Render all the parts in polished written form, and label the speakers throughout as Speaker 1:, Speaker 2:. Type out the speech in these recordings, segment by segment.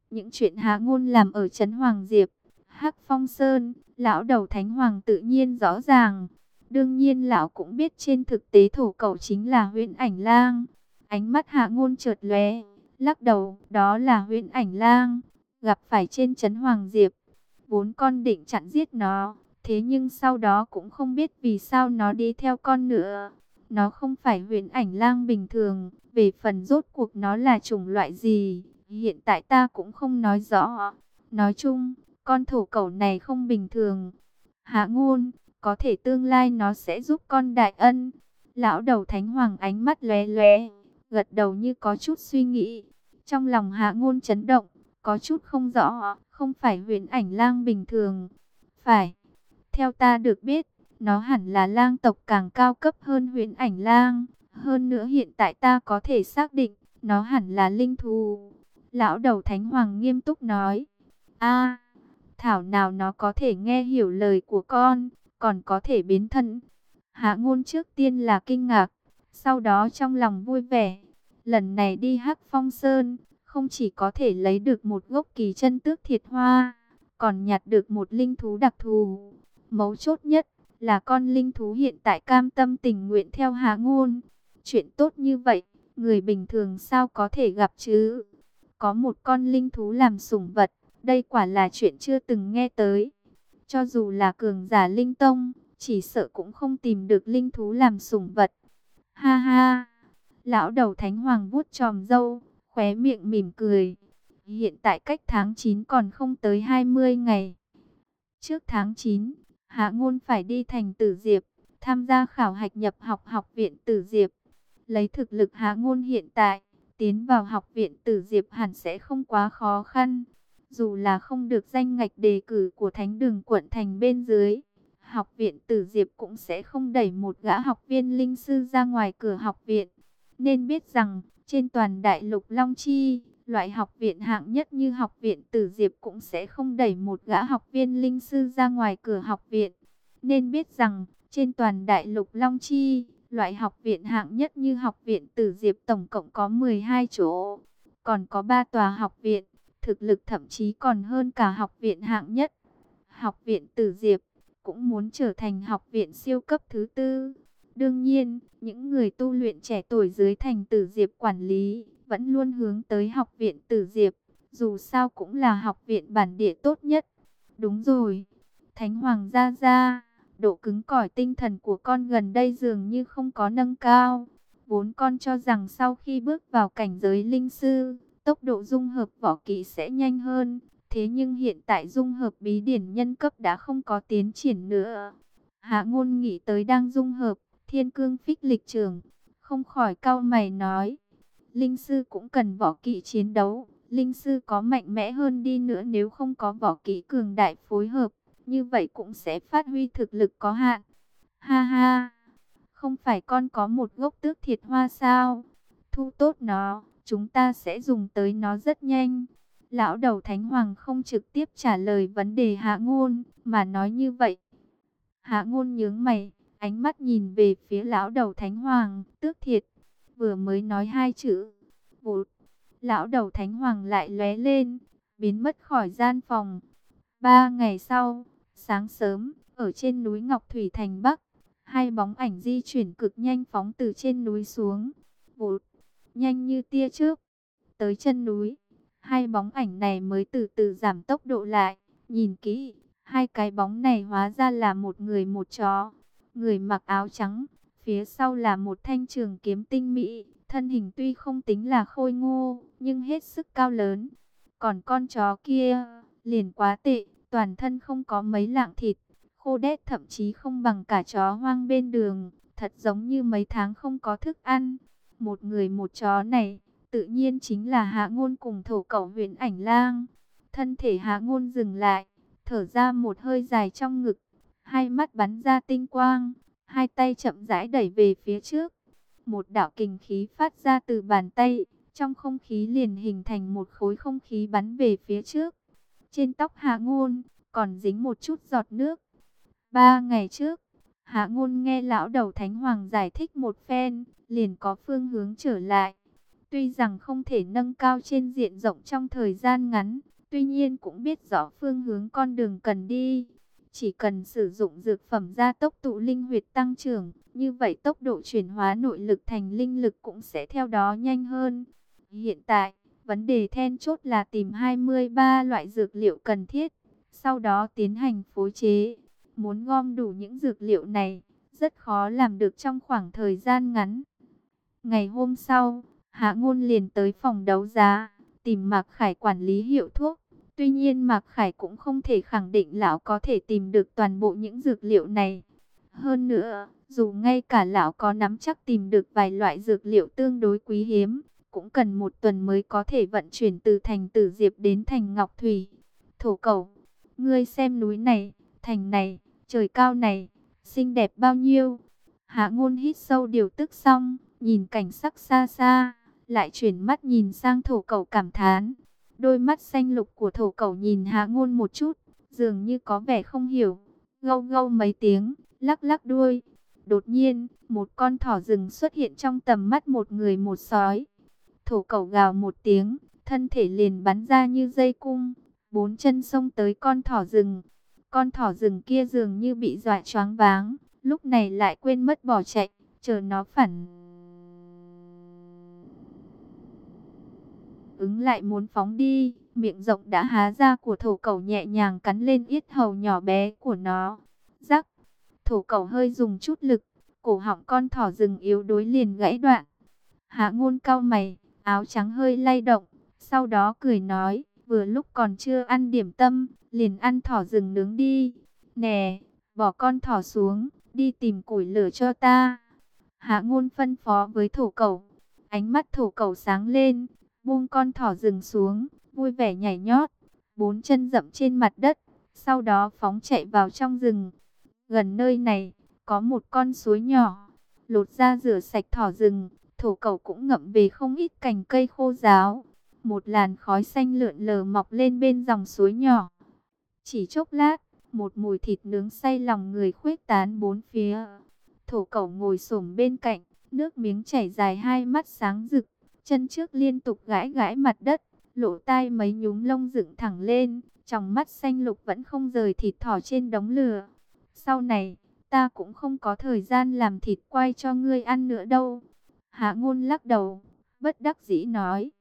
Speaker 1: Những chuyện Hạ Ngôn làm ở trấn Hoàng Diệp, Hắc Phong Sơn, lão đầu Thánh Hoàng tự nhiên rõ ràng. Đương nhiên lão cũng biết trên thực tế thổ cẩu chính là Huyễn Ảnh Lang. Ánh mắt Hạ Ngôn chợt lóe, lắc đầu, đó là Huyễn Ảnh Lang, gặp phải trên trấn Hoàng Diệp. Vốn con định chặn giết nó, thế nhưng sau đó cũng không biết vì sao nó đi theo con nữa. Nó không phải Huyễn Ảnh Lang bình thường, về phần rốt cuộc nó là chủng loại gì, hiện tại ta cũng không nói rõ. Nói chung, con thổ cẩu này không bình thường. Hạ Ngôn, có thể tương lai nó sẽ giúp con đại ân. Lão đầu Thánh Hoàng ánh mắt lóe lóe, gật đầu như có chút suy nghĩ. Trong lòng Hạ Ngôn chấn động, có chút không rõ, không phải Huyễn Ảnh Lang bình thường. Phải, theo ta được biết, nó hẳn là lang tộc càng cao cấp hơn Huyễn Ảnh Lang. Hơn nữa hiện tại ta có thể xác định, nó hẳn là linh thú. Lão đầu Thánh Hoàng nghiêm túc nói. A, thảo nào nó có thể nghe hiểu lời của con, còn có thể biến thân. Hạ Ngôn trước tiên là kinh ngạc, sau đó trong lòng vui vẻ. Lần này đi Hắc Phong Sơn, không chỉ có thể lấy được một gốc kỳ chân tước thiệt hoa, còn nhặt được một linh thú đặc thù. Mấu chốt nhất là con linh thú hiện tại cam tâm tình nguyện theo Hạ Ngôn. Chuyện tốt như vậy, người bình thường sao có thể gặp chứ? Có một con linh thú làm sủng vật, đây quả là chuyện chưa từng nghe tới. Cho dù là cường giả linh tông, chỉ sợ cũng không tìm được linh thú làm sủng vật. Ha ha! Lão đầu Thánh Hoàng vuốt chòm râu, khóe miệng mỉm cười. Hiện tại cách tháng 9 còn không tới 20 ngày. Trước tháng 9, Hạ Ngôn phải đi thành Tử Diệp, tham gia khảo hạch nhập học học viện Tử Diệp. Lấy thực lực Hạ Ngôn hiện tại, tiến vào học viện Tử Diệp hẳn sẽ không quá khó khăn. Dù là không được danh ngạch đề cử của Thánh Đường quận thành bên dưới, học viện Tử Diệp cũng sẽ không đẩy một gã học viên linh sư ra ngoài cửa học viện. Nên biết rằng, trên toàn đại lục Long Chi, loại học viện hạng nhất như học viện Tử Diệp cũng sẽ không đẩy một gã học viên linh sư ra ngoài cửa học viện. Nên biết rằng, trên toàn đại lục Long Chi, loại học viện hạng nhất như học viện Tử Diệp tổng cộng có 12 chỗ. Còn có 3 tòa học viện, thực lực thậm chí còn hơn cả học viện hạng nhất. Học viện Tử Diệp cũng muốn trở thành học viện siêu cấp thứ tư. Đương nhiên, những người tu luyện trẻ tuổi dưới thành Tử Diệp quản lý vẫn luôn hướng tới học viện Tử Diệp, dù sao cũng là học viện bản địa tốt nhất. Đúng rồi, Thánh Hoàng gia gia, độ cứng cỏi tinh thần của con gần đây dường như không có nâng cao. Vốn con cho rằng sau khi bước vào cảnh giới linh sư, tốc độ dung hợp võ kỹ sẽ nhanh hơn. Thế nhưng hiện tại dung hợp bí điển nhân cấp đã không có tiến triển nữa. Hạ Ngôn nghĩ tới đang dung hợp Thiên Cương Phích Lịch Trưởng, không khỏi cau mày nói. Linh sư cũng cần võ kỹ chiến đấu. Linh sư có mạnh mẽ hơn đi nữa nếu không có võ kỹ cường đại phối hợp, như vậy cũng sẽ phát huy thực lực có hạn. Ha ha, không phải con có một gốc tước thiệt hoa sao? Thu tốt nó, chúng ta sẽ dùng tới nó rất nhanh. Lão đầu Thánh Hoàng không trực tiếp trả lời vấn đề Hạ Ngôn, mà nói như vậy. Hạ Ngôn nhướng mày, ánh mắt nhìn về phía lão đầu Thánh Hoàng, tước thiệt. Vừa mới nói hai chữ, vụt, lão đầu Thánh Hoàng lại lóe lên, biến mất khỏi gian phòng. 3 ngày sau, sáng sớm, ở trên núi Ngọc Thủy thành Bắc, hai bóng ảnh di chuyển cực nhanh phóng từ trên núi xuống. Vụt, nhanh như tia chớp, tới chân núi. Hai bóng ảnh này mới từ từ giảm tốc độ lại. Nhìn kỹ, hai cái bóng này hóa ra là một người một chó. Người mặc áo trắng, phía sau là một thanh trường kiếm tinh mỹ. Thân hình tuy không tính là khôi ngô, nhưng hết sức cao lớn. Còn con chó kia, liền quá tệ, toàn thân không có mấy lạng thịt. Khô đét thậm chí không bằng cả chó hoang bên đường. Thật giống như mấy tháng không có thức ăn. Một người một chó này, tự nhiên chính là Hạ Ngôn cùng thổ cẩu Huyễn Ảnh Lang. Thân thể Hạ Ngôn dừng lại, thở ra một hơi dài trong ngực, hai mắt bắn ra tinh quang, hai tay chậm rãi đẩy về phía trước. Một đạo kình khí phát ra từ bàn tay, trong không khí liền hình thành một khối không khí bắn về phía trước. Trên tóc Hạ Ngôn còn dính một chút giọt nước. 3 ngày trước, Hạ Ngôn nghe lão đầu Thánh Hoàng giải thích một phen, liền có phương hướng trở lại. Tuy rằng không thể nâng cao trên diện rộng trong thời gian ngắn, tuy nhiên cũng biết rõ phương hướng con đường cần đi. Chỉ cần sử dụng dược phẩm gia tốc tụ linh huyệt tăng trưởng, như vậy tốc độ chuyển hóa nội lực thành linh lực cũng sẽ theo đó nhanh hơn. Hiện tại, vấn đề then chốt là tìm 23 loại dược liệu cần thiết, sau đó tiến hành phối chế. Muốn gom đủ những dược liệu này, rất khó làm được trong khoảng thời gian ngắn. Ngày hôm sau, Hạ Ngôn liền tới phòng đấu giá, tìm Mạc Khải quản lý hiệu thuốc. Tuy nhiên Mạc Khải cũng không thể khẳng định lão có thể tìm được toàn bộ những dược liệu này. Hơn nữa, dù ngay cả lão có nắm chắc tìm được vài loại dược liệu tương đối quý hiếm, cũng cần 1 tuần mới có thể vận chuyển từ thành Tử Diệp đến thành Ngọc Thủy. Thổ Cẩu, ngươi xem núi này, thành này, trời cao này, xinh đẹp bao nhiêu. Hạ Ngôn hít sâu điều tức xong, nhìn cảnh sắc xa xa, lại chuyển mắt nhìn sang Thổ Cẩu cảm thán. Đôi mắt xanh lục của Thổ Cẩu nhìn Hạ Ngôn một chút, dường như có vẻ không hiểu, gâu gâu mấy tiếng, lắc lắc đuôi. Đột nhiên, một con thỏ rừng xuất hiện trong tầm mắt một người một sói. Thổ Cẩu gào một tiếng, thân thể liền bắn ra như dây cung, 4 chân xông tới con thỏ rừng. Con thỏ rừng kia dường như bị dọa choáng váng, lúc này lại quên mất bỏ chạy, chờ nó phản ứng lại muốn phóng đi, miệng rộng đã há ra của Thổ Cẩu nhẹ nhàng cắn lên yết hầu nhỏ bé của nó. Rắc, Thổ Cẩu hơi dùng chút lực, cổ họng con thỏ rừng yếu đuối liền gãy đoạn. Hạ Ngôn cau mày, áo trắng hơi lay động, sau đó cười nói, vừa lúc còn chưa ăn điểm tâm, liền ăn thỏ rừng nướng đi. Nè, bỏ con thỏ xuống, đi tìm củi lửa cho ta. Hạ Ngôn phân phó với Thổ Cẩu. Ánh mắt Thổ Cẩu sáng lên, buông con thỏ rừng xuống, vui vẻ nhảy nhót, 4 chân dậm trên mặt đất, sau đó phóng chạy vào trong rừng. Gần nơi này, có một con suối nhỏ, lột ra rửa sạch thỏ rừng, Thổ Cẩu cũng ngậm về không ít cành cây khô ráo. Một làn khói xanh lượn lờ mọc lên bên dòng suối nhỏ. Chỉ chốc lát, một mùi thịt nướng say lòng người khuếch tán bốn phía. Thổ Cẩu ngồi xổm bên cạnh, nước miếng chảy dài, hai mắt sáng rực, chân trước liên tục gãi gãi mặt đất, lỗ tai mấy nhúm lông dựng thẳng lên, trong mắt xanh lục vẫn không rời thịt thỏ trên đống lửa. Sau này, ta cũng không có thời gian làm thịt quay cho ngươi ăn nữa đâu. Hạ Ngôn lắc đầu, bất đắc dĩ nói.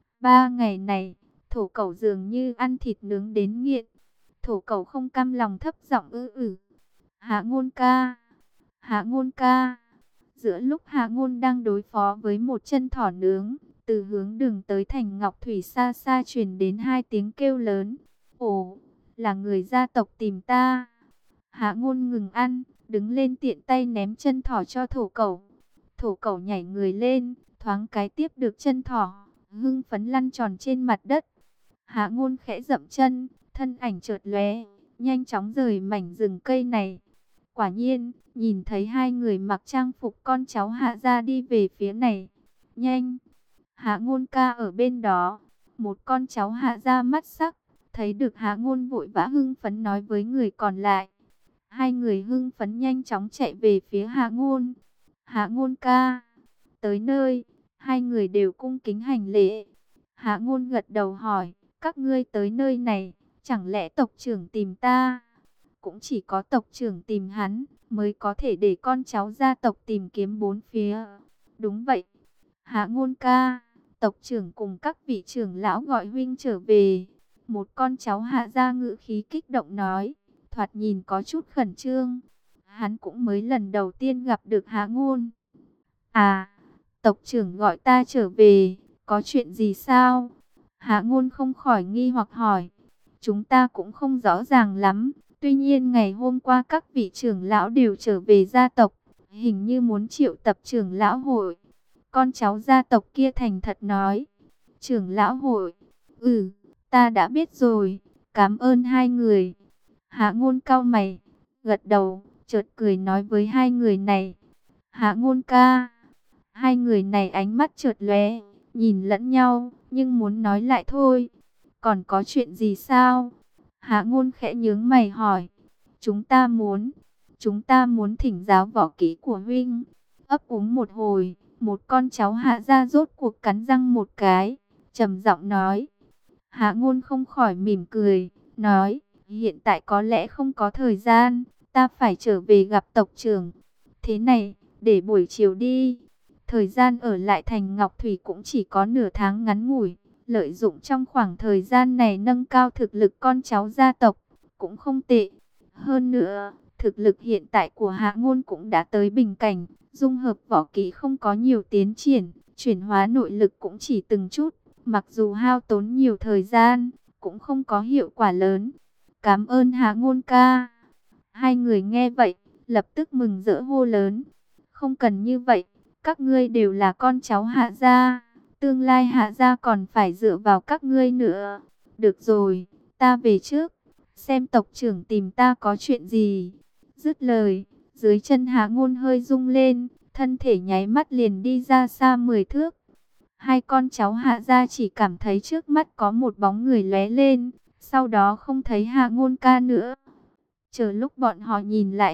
Speaker 1: 3 ngày này, Thổ Cẩu dường như ăn thịt nướng đến nghiện. Thổ Cẩu không cam lòng thấp giọng ư. Hạ Ngôn ca, Hạ Ngôn ca. Giữa lúc Hạ Ngôn đang đối phó với một chân thỏ nướng, từ hướng đường tới thành Ngọc Thủy xa xa truyền đến 2 tiếng kêu lớn. Ồ, là người gia tộc tìm ta. Hạ Ngôn ngừng ăn, đứng lên tiện tay ném chân thỏ cho Thổ Cẩu. Thổ Cẩu nhảy người lên, thoáng cái tiếp được chân thỏ, hưng phấn lăn tròn trên mặt đất. Hạ Ngôn khẽ dậm chân, thân ảnh chợt lóe, nhanh chóng rời mảnh rừng cây này. Quả nhiên, nhìn thấy 2 người mặc trang phục con cháu Hạ gia đi về phía này. Nhanh, Hạ Ngôn ca ở bên đó. Một con cháu Hạ gia mắt sắc, thấy được Hạ Ngôn vội vã hưng phấn nói với người còn lại. 2 người hưng phấn nhanh chóng chạy về phía Hạ Ngôn. Hạ Ngôn ca. Tới nơi, 2 người đều cung kính hành lễ. Hạ Ngôn gật đầu hỏi, các ngươi tới nơi này, chẳng lẽ tộc trưởng tìm ta? Cũng chỉ có tộc trưởng tìm hắn, mới có thể để con cháu gia tộc tìm kiếm bốn phía. Đúng vậy. Hạ Ngôn ca, tộc trưởng cùng các vị trưởng lão gọi huynh trở về. Một con cháu Hạ gia ngữ khí kích động nói, thoạt nhìn có chút khẩn trương. Hắn cũng mới lần đầu tiên gặp được Hạ Ngôn. À, tộc trưởng gọi ta trở về, có chuyện gì sao? Hạ Ngôn không khỏi nghi hoặc hỏi. Chúng ta cũng không rõ ràng lắm. Tuy nhiên ngày hôm qua các vị trưởng lão đều trở về gia tộc, hình như muốn triệu tập trưởng lão hội. Con cháu gia tộc kia thành thật nói. Trưởng lão hội? Ta đã biết rồi, cảm ơn 2 người. Hạ Ngôn cau mày, gật đầu, chợt cười nói với 2 người này. Hạ Ngôn ca. 2 người này ánh mắt chợt lóe, nhìn lẫn nhau, nhưng muốn nói lại thôi. Còn có chuyện gì sao? Hạ Ngôn khẽ nhướng mày hỏi. Chúng ta muốn thỉnh giáo võ kỹ của huynh. Ấp úng một hồi, Một con cháu Hạ gia rốt cuộc cắn răng một cái, trầm giọng nói. Hạ Ngôn không khỏi mỉm cười, nói, hiện tại có lẽ không có thời gian, ta phải trở về gặp tộc trưởng. Thế này, để buổi chiều đi. Thời gian ở lại thành Ngọc Thủy cũng chỉ có nửa tháng ngắn ngủi, lợi dụng trong khoảng thời gian này nâng cao thực lực con cháu gia tộc, cũng không tệ. Hơn nữa, thực lực hiện tại của Hạ Ngôn cũng đã tới bình cảnh, dung hợp võ kỹ không có nhiều tiến triển, chuyển hóa nội lực cũng chỉ từng chút, mặc dù hao tốn nhiều thời gian, cũng không có hiệu quả lớn. Cảm ơn Hạ Ngôn ca. Hai người nghe vậy, lập tức mừng rỡ hô lớn. Không cần như vậy, các ngươi đều là con cháu Hạ gia, tương lai Hạ gia còn phải dựa vào các ngươi nữa. Được rồi, ta về trước, xem tộc trưởng tìm ta có chuyện gì. Dứt lời, dưới chân Hạ Ngôn hơi rung lên, thân thể nháy mắt liền đi ra xa 10 thước. Hai con cháu Hạ gia chỉ cảm thấy trước mắt có một bóng người lóe lên, sau đó không thấy Hạ Ngôn ca nữa. Chờ lúc bọn họ nhìn lại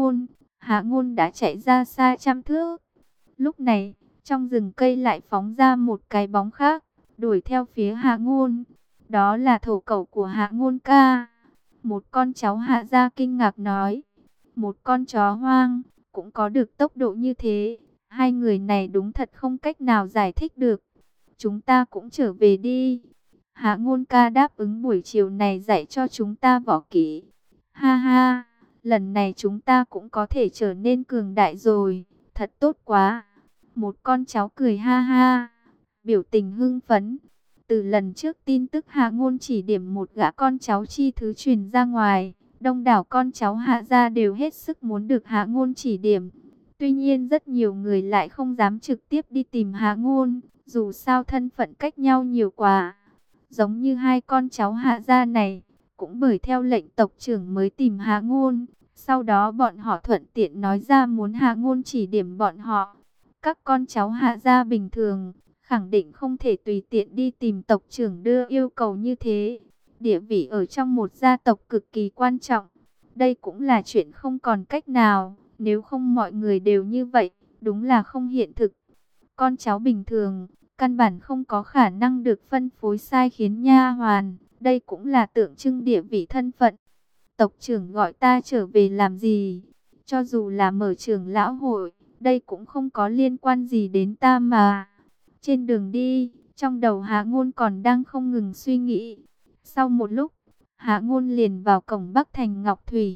Speaker 1: Hạ Ngôn đã chạy ra xa trăm thước. Lúc này, trong rừng cây lại phóng ra một cái bóng khác, đuổi theo phía Hạ Ngôn. Đó là thổ cẩu của Hạ Ngôn ca. Một con cháu Hạ gia kinh ngạc nói, một con chó hoang cũng có được tốc độ như thế. Hai người này đúng thật không cách nào giải thích được. Chúng ta cũng trở về đi. Hạ Ngôn ca đáp ứng buổi chiều này dạy cho chúng ta võ kỹ. Ha ha, lần này chúng ta cũng có thể trở nên cường đại rồi. Thật tốt quá. Một con cháu cười ha ha, biểu tình hưng phấn. Từ lần trước tin tức Hạ Ngôn chỉ điểm một gã con cháu chi thứ truyền ra ngoài, đông đảo con cháu Hạ gia đều hết sức muốn được Hạ Ngôn chỉ điểm. Tuy nhiên rất nhiều người lại không dám trực tiếp đi tìm Hạ Ngôn, dù sao thân phận cách nhau nhiều quá. Giống như hai con cháu Hạ gia này, cũng bởi theo lệnh tộc trưởng mới tìm Hạ Ngôn. Sau đó bọn họ thuận tiện nói ra muốn Hạ Ngôn chỉ điểm bọn họ. Các con cháu Hạ gia bình thường, khẳng định không thể tùy tiện đi tìm tộc trưởng đưa yêu cầu như thế. Địa vị ở trong một gia tộc cực kỳ quan trọng. Đây cũng là chuyện không còn cách nào, nếu không mọi người đều như vậy, đúng là không hiện thực. Con cháu bình thường, căn bản không có khả năng được phân phối sai khiến nha hoàn, đây cũng là tượng trưng địa vị thân phận. Tộc trưởng gọi ta trở về làm gì? Cho dù là mở trưởng lão hội, đây cũng không có liên quan gì đến ta mà. Trên đường đi, trong đầu Hạ Ngôn còn đang không ngừng suy nghĩ. Sau một lúc, Hạ Ngôn liền vào cổng Bắc thành Ngọc Thủy.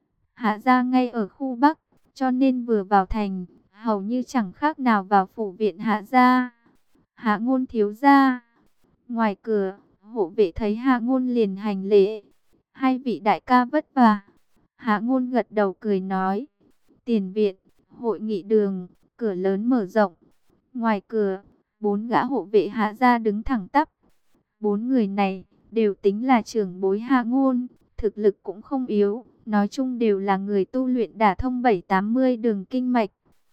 Speaker 1: Hạ gia ngay ở khu Bắc, cho nên vừa vào thành, hầu như chẳng khác nào vào phủ viện Hạ gia. Hạ Ngôn thiếu gia. Ngoài cửa, hộ vệ thấy Hạ Ngôn liền hành lễ. Hai vị đại ca vất vả. Hạ Ngôn gật đầu cười nói. Tiền viện, hội nghị đường, cửa lớn mở rộng. Ngoài cửa, 4 gã hộ vệ Hạ gia đứng thẳng tắp. 4 người này đều tính là trưởng bối Hạ Ngôn, thực lực cũng không yếu, nói chung đều là người tu luyện đả thông 780 đường kinh mạch.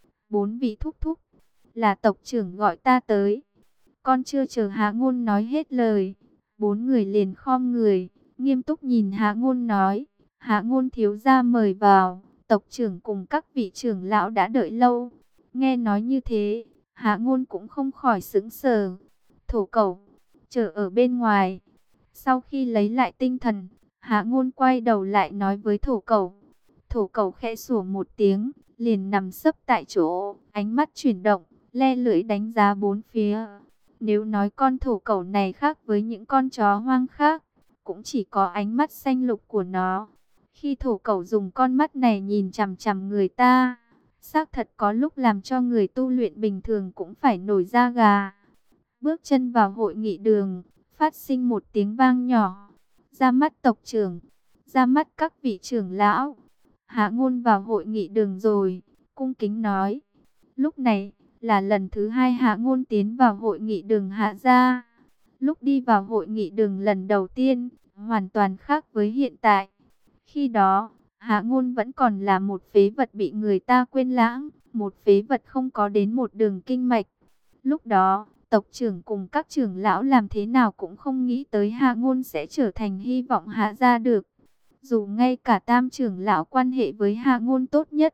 Speaker 1: 4 vị thúc thúc, là tộc trưởng gọi ta tới. Con chưa chờ Hạ Ngôn nói hết lời, 4 người liền khom người, nghiêm túc nhìn Hạ Ngôn nói, Hạ Ngôn thiếu gia mời vào, tộc trưởng cùng các vị trưởng lão đã đợi lâu. Nghe nói như thế, Hạ Ngôn cũng không khỏi sững sờ. Thổ cẩu, chờ ở bên ngoài. Sau khi lấy lại tinh thần, Hạ Ngôn quay đầu lại nói với thổ cẩu. Thổ cẩu khẽ sủa một tiếng, liền nằm sấp tại chỗ, ánh mắt chuyển động, le lưỡi đánh giá bốn phía. Nếu nói con thổ cẩu này khác với những con chó hoang khác, cũng chỉ có ánh mắt xanh lục của nó. Khi thổ cẩu dùng con mắt này nhìn chằm chằm người ta, xác thật có lúc làm cho người tu luyện bình thường cũng phải nổi da gà. Bước chân vào hội nghị đường, phát sinh một tiếng vang nhỏ. Ra mắt tộc trưởng, ra mắt các vị trưởng lão. Hạ Ngôn vào hội nghị đường rồi, cung kính nói. Lúc này, là lần thứ 2 Hạ Ngôn tiến vào hội nghị đường Hạ gia. Lúc đi vào hội nghị đường lần đầu tiên, hoàn toàn khác với hiện tại. Khi đó, Hạ Ngôn vẫn còn là một phế vật bị người ta quên lãng, một phế vật không có đến một đường kinh mạch. Lúc đó, tộc trưởng cùng các trưởng lão làm thế nào cũng không nghĩ tới Hạ Ngôn sẽ trở thành hy vọng Hạ gia được. Dù ngay cả tam trưởng lão quan hệ với Hạ Ngôn tốt nhất,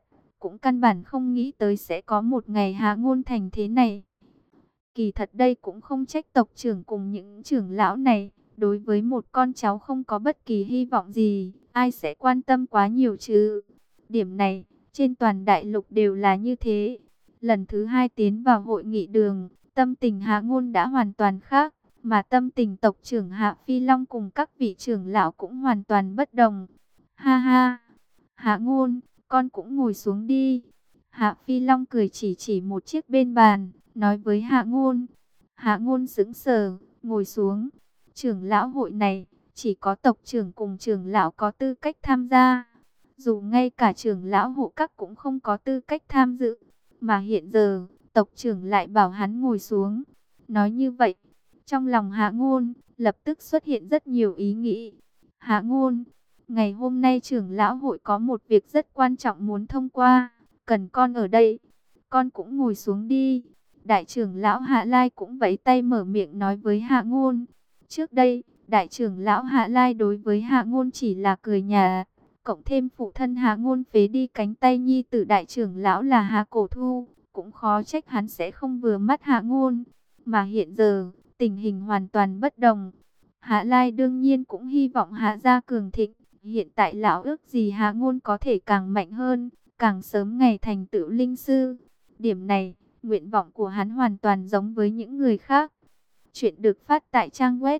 Speaker 1: cũng căn bản không nghĩ tới sẽ có một ngày Hạ Ngôn thành thế này. Kỳ thật đây cũng không trách tộc trưởng cùng những trưởng lão này. Đối với một con cháu không có bất kỳ hy vọng gì, ai sẽ quan tâm quá nhiều chứ? Điểm này, trên toàn đại lục đều là như thế. Lần thứ hai tiến vào hội nghị đường, tâm tình Hạ Ngôn đã hoàn toàn khác. Mà tâm tình tộc trưởng Hạ Phi Long cùng các vị trưởng lão cũng hoàn toàn bất đồng. Ha ha, Hạ Ngôn, con cũng ngồi xuống đi. Hạ Phi Long cười chỉ một chiếc bên bàn, nói với Hạ Ngôn. Hạ Ngôn sững sờ, ngồi xuống. Trưởng lão hội này, chỉ có tộc trưởng cùng trưởng lão có tư cách tham gia. Dù ngay cả trưởng lão hộ các cũng không có tư cách tham dự. Mà hiện giờ, tộc trưởng lại bảo hắn ngồi xuống. Nói như vậy, trong lòng Hạ Ngôn, lập tức xuất hiện rất nhiều ý nghĩ. Hạ Ngôn, ngày hôm nay trưởng lão hội có một việc rất quan trọng muốn thông qua. Cần con ở đây. Con cũng ngồi xuống đi. Đại trưởng lão Hạ Lai cũng vẫy tay mở miệng nói với Hạ Ngôn. Trước đây, đại trưởng lão Hạ Lai đối với Hạ Ngôn chỉ là cười nhạt, cộng thêm phụ thân Hạ Ngôn phế đi cánh tay nhi tử đại trưởng lão là Hạ Cổ Thu, cũng khó trách hắn sẽ không vừa mắt Hạ Ngôn. Mà hiện giờ, tình hình hoàn toàn bất đồng. Hạ Lai đương nhiên cũng hy vọng Hạ gia cường thịnh, hiện tại lão ước gì Hạ Ngôn có thể càng mạnh hơn, càng sớm ngày thành tựu linh sư. Điểm này, nguyện vọng của hắn hoàn toàn giống với những người khác. Chuyện được phát tại trang web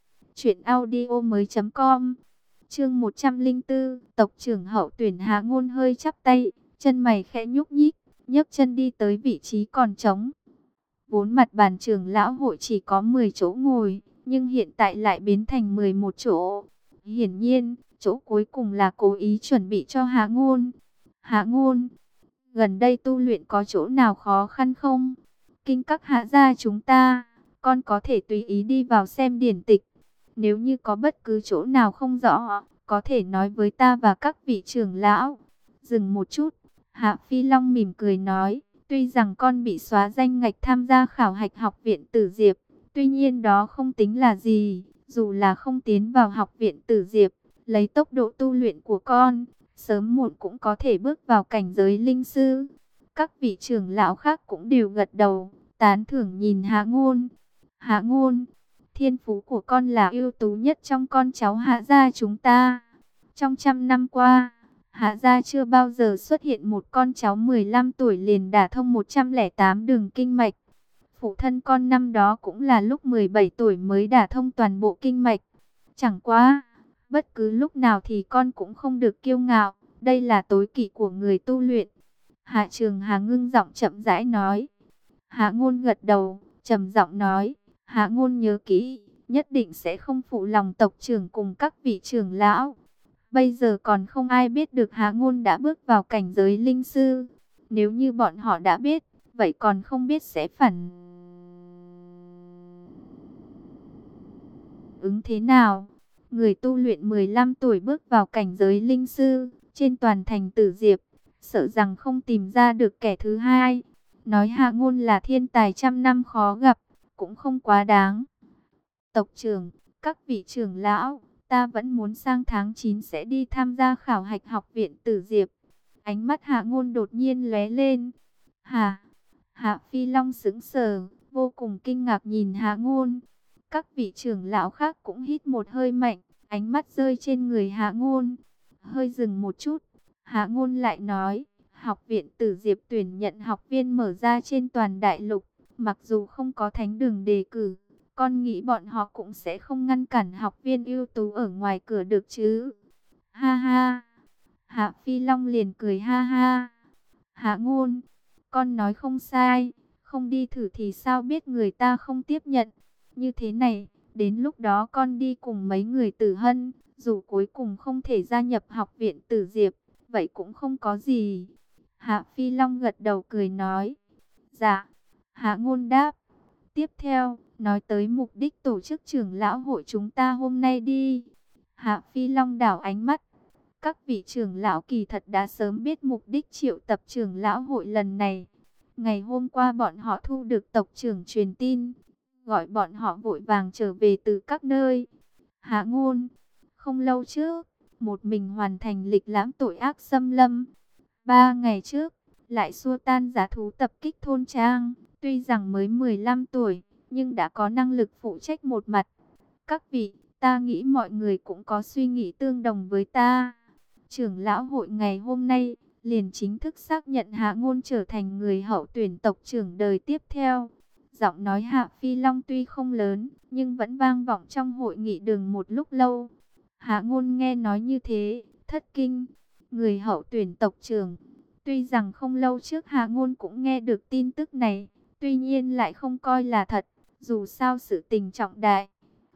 Speaker 1: truyệnaudiomoi.com. Chương 104, tộc trưởng hậu tuyển Hạ Ngôn hơi chắp tay, chân mày khẽ nhúc nhích, nhấc chân đi tới vị trí còn trống. Vốn mặt bàn trưởng lão hội chỉ có 10 chỗ ngồi, nhưng hiện tại lại biến thành 11 chỗ. Hiển nhiên, chỗ cuối cùng là cố ý chuẩn bị cho Hạ Ngôn. Hạ Ngôn, gần đây tu luyện có chỗ nào khó khăn không? Kinh các Hạ gia chúng ta, con có thể tùy ý đi vào xem điển tịch. Nếu như có bất cứ chỗ nào không rõ, có thể nói với ta và các vị trưởng lão. Dừng một chút, Hạ Phi Long mỉm cười nói, tuy rằng con bị xóa danh ngạch tham gia khảo hạch học viện Tử Diệp, tuy nhiên đó không tính là gì, dù là không tiến vào học viện Tử Diệp, lấy tốc độ tu luyện của con, sớm muộn cũng có thể bước vào cảnh giới linh sư. Các vị trưởng lão khác cũng đều gật đầu, tán thưởng nhìn Hạ Ngôn. Hạ Ngôn, thiên phú của con là ưu tú nhất trong con cháu Hạ gia chúng ta. Trong 100 năm qua, Hạ gia chưa bao giờ xuất hiện một con cháu 15 tuổi liền đả thông 108 đường kinh mạch. Phụ thân con năm đó cũng là lúc 17 tuổi mới đả thông toàn bộ kinh mạch. Chẳng quá, bất cứ lúc nào thì con cũng không được kiêu ngạo, đây là tối kỵ của người tu luyện. Hạ Trường Hà ngưng giọng chậm rãi nói. Hạ Ngôn gật đầu, trầm giọng nói, Hạ Ngôn nhớ kỹ, nhất định sẽ không phụ lòng tộc trưởng cùng các vị trưởng lão. Bây giờ còn không ai biết được Hạ Ngôn đã bước vào cảnh giới linh sư. Nếu như bọn họ đã biết, vậy còn không biết sẽ phản ứng thế nào. Người tu luyện 15 tuổi bước vào cảnh giới linh sư, trên toàn thành Tử Diệp, sợ rằng không tìm ra được kẻ thứ hai. Nói Hạ Ngôn là thiên tài 100 năm khó gặp, cũng không quá đáng. Tộc trưởng, các vị trưởng lão, ta vẫn muốn sang tháng 9 sẽ đi tham gia khảo hạch học viện Tử Diệp. Ánh mắt Hạ Ngôn đột nhiên lóe lên. Hả? Hạ Phi Long sững sờ, vô cùng kinh ngạc nhìn Hạ Ngôn. Các vị trưởng lão khác cũng hít một hơi mạnh, ánh mắt rơi trên người Hạ Ngôn. Hơi dừng một chút, Hạ Ngôn lại nói, học viện Tử Diệp tuyển nhận học viên mở ra trên toàn đại lục, mặc dù không có thánh đường đề cử, con nghĩ bọn họ cũng sẽ không ngăn cản học viên ưu tú ở ngoài cửa được chứ. Ha ha. Hạ Phi Long liền cười ha ha. Hạ Ngôn, con nói không sai, không đi thử thì sao biết người ta không tiếp nhận. Như thế này, đến lúc đó con đi cùng mấy người Tử Hân, dù cuối cùng không thể gia nhập học viện Tử Diệp, vậy cũng không có gì. Hạ Phi Long gật đầu cười nói. Dạ. Hạ Ngôn đáp. Tiếp theo, nói tới mục đích tổ chức trưởng lão hội chúng ta hôm nay đi. Hạ Phi Long đảo ánh mắt. Các vị trưởng lão kỳ thật đã sớm biết mục đích triệu tập trưởng lão hội lần này. Ngày hôm qua bọn họ thu được tộc trưởng truyền tin, gọi bọn họ vội vàng trở về từ các nơi. Hạ Ngôn, không lâu trước, một mình hoàn thành lịch lãm tội ác xâm lâm. 3 ngày trước, lại xua tan giá thú tập kích thôn trang. Tuy rằng mới 15 tuổi, nhưng đã có năng lực phụ trách một mặt. Các vị, ta nghĩ mọi người cũng có suy nghĩ tương đồng với ta. Trưởng lão hội ngày hôm nay liền chính thức xác nhận Hạ Ngôn trở thành người hậu tuyển tộc trưởng đời tiếp theo. Giọng nói Hạ Phi Long tuy không lớn, nhưng vẫn vang vọng trong hội nghị đường một lúc lâu. Hạ Ngôn nghe nói như thế, thất kinh. Người hậu tuyển tộc trưởng. Tuy rằng không lâu trước Hạ Ngôn cũng nghe được tin tức này, tuy nhiên lại không coi là thật, dù sao sự tình trọng đại.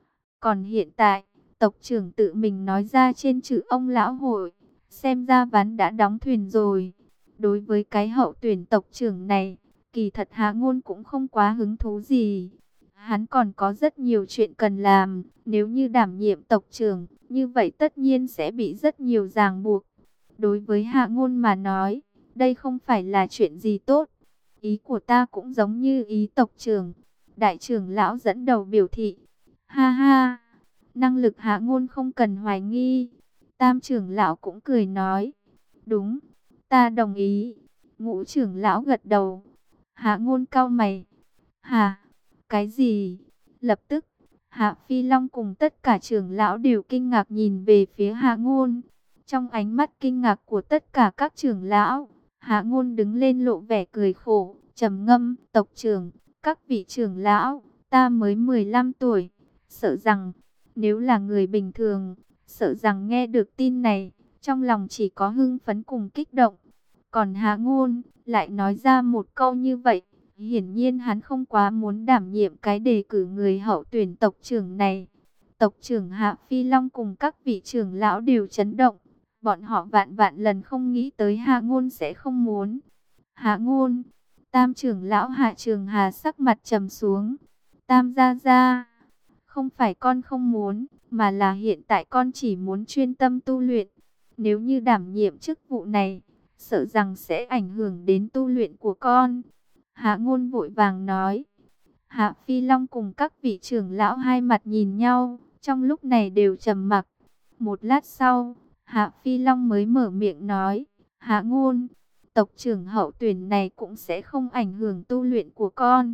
Speaker 1: Còn hiện tại, tộc trưởng tự mình nói ra trên chữ ông lão hội, xem ra ván đã đóng thuyền rồi. Đối với cái hậu tuyển tộc trưởng này, kỳ thật Hạ Ngôn cũng không quá hứng thú gì. Hắn còn có rất nhiều chuyện cần làm, nếu như đảm nhiệm tộc trưởng, như vậy tất nhiên sẽ bị rất nhiều ràng buộc. Đối với Hạ Ngôn mà nói, đây không phải là chuyện gì tốt. Ý của ta cũng giống như ý tộc trưởng. Đại trưởng lão dẫn đầu biểu thị. Ha ha, năng lực Hạ Ngôn không cần hoài nghi. Tam trưởng lão cũng cười nói. Đúng, ta đồng ý. Ngũ trưởng lão gật đầu. Hạ Ngôn cau mày. Hả? Cái gì? Lập tức, Hạ Phi Long cùng tất cả trưởng lão đều kinh ngạc nhìn về phía Hạ Ngôn. Trong ánh mắt kinh ngạc của tất cả các trưởng lão, Hạ Ngôn đứng lên lộ vẻ cười khổ, trầm ngâm, tộc trưởng, các vị trưởng lão, ta mới 15 tuổi, sợ rằng, nếu là người bình thường, sợ rằng nghe được tin này, trong lòng chỉ có hưng phấn cùng kích động. Còn Hạ Ngôn lại nói ra một câu như vậy, hiển nhiên hắn không quá muốn đảm nhiệm cái đề cử người hậu tuyển tộc trưởng này. Tộc trưởng Hạ Phi Long cùng các vị trưởng lão đều chấn động. Bọn họ vạn vạn lần không nghĩ tới Hạ Ngôn sẽ không muốn. Hạ Ngôn, tam trưởng lão Hạ Trường Hà sắc mặt trầm xuống. Tam gia gia, không phải con không muốn, mà là hiện tại con chỉ muốn chuyên tâm tu luyện. Nếu như đảm nhiệm chức vụ này, sợ rằng sẽ ảnh hưởng đến tu luyện của con. Hạ Ngôn vội vàng nói. Hạ Phi Long cùng các vị trưởng lão hai mặt nhìn nhau, trong lúc này đều trầm mặc. Một lát sau, Hạ Phi Long mới mở miệng nói, Hạ Ngôn, tộc trưởng hậu tuyển này cũng sẽ không ảnh hưởng tu luyện của con.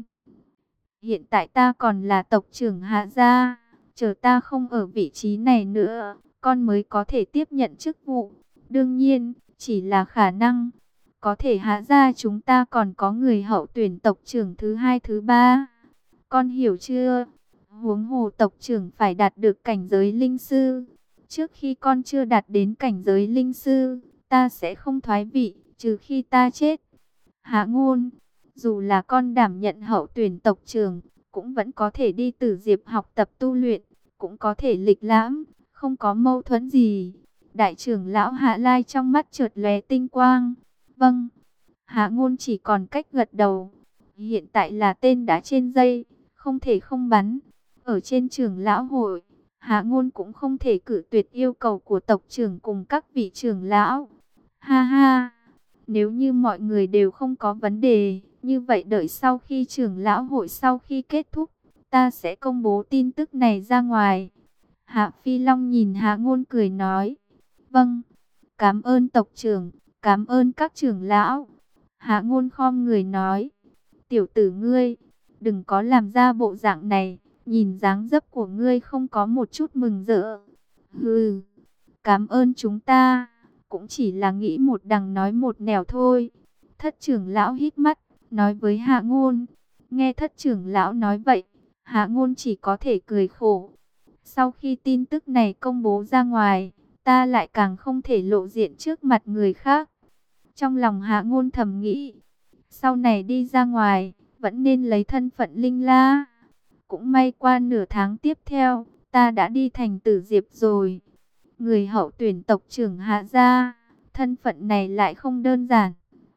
Speaker 1: Hiện tại ta còn là tộc trưởng Hạ gia, chờ ta không ở vị trí này nữa, con mới có thể tiếp nhận chức vụ. Đương nhiên, chỉ là khả năng. Có thể Hạ gia chúng ta còn có người hậu tuyển tộc trưởng thứ hai thứ ba. Con hiểu chưa? Huống hồ tộc trưởng phải đạt được cảnh giới linh sư. Trước khi con chưa đạt đến cảnh giới linh sư, ta sẽ không thoái vị, trừ khi ta chết. Hạ Ngôn, dù là con đảm nhận hậu tuyển tộc trưởng, cũng vẫn có thể đi Tử Diệp học tập tu luyện, cũng có thể lịch lãm, không có mâu thuẫn gì. Đại trưởng lão Hạ Lai trong mắt chợt lóe tinh quang. Vâng, Hạ Ngôn chỉ còn cách gật đầu. Hiện tại là tên đã trên dây, không thể không bắn. Ở trên trưởng lão hội, Hạ Ngôn cũng không thể cự tuyệt yêu cầu của tộc trưởng cùng các vị trưởng lão. Ha ha, nếu như mọi người đều không có vấn đề, như vậy đợi sau khi trưởng lão hội sau khi kết thúc, ta sẽ công bố tin tức này ra ngoài. Hạ Phi Long nhìn Hạ Ngôn cười nói. Vâng, cảm ơn tộc trưởng, cảm ơn các trưởng lão. Hạ Ngôn khom người nói. Tiểu tử ngươi, đừng có làm ra bộ dạng này. Nhìn dáng dấp của ngươi không có một chút mừng rỡ. Hừ, cảm ơn chúng ta. Cũng chỉ là nghĩ một đằng nói một nẻo thôi. Thất trưởng lão hít mắt, nói với Hạ Ngôn. Nghe thất trưởng lão nói vậy, Hạ Ngôn chỉ có thể cười khổ. Sau khi tin tức này công bố ra ngoài, ta lại càng không thể lộ diện trước mặt người khác. Trong lòng Hạ Ngôn thầm nghĩ, sau này đi ra ngoài, vẫn nên lấy thân phận linh la. Cũng may qua nửa tháng tiếp theo, ta đã đi thành Tử Diệp rồi. Người hậu tuyển tộc trưởng Hạ gia, thân phận này lại không đơn giản.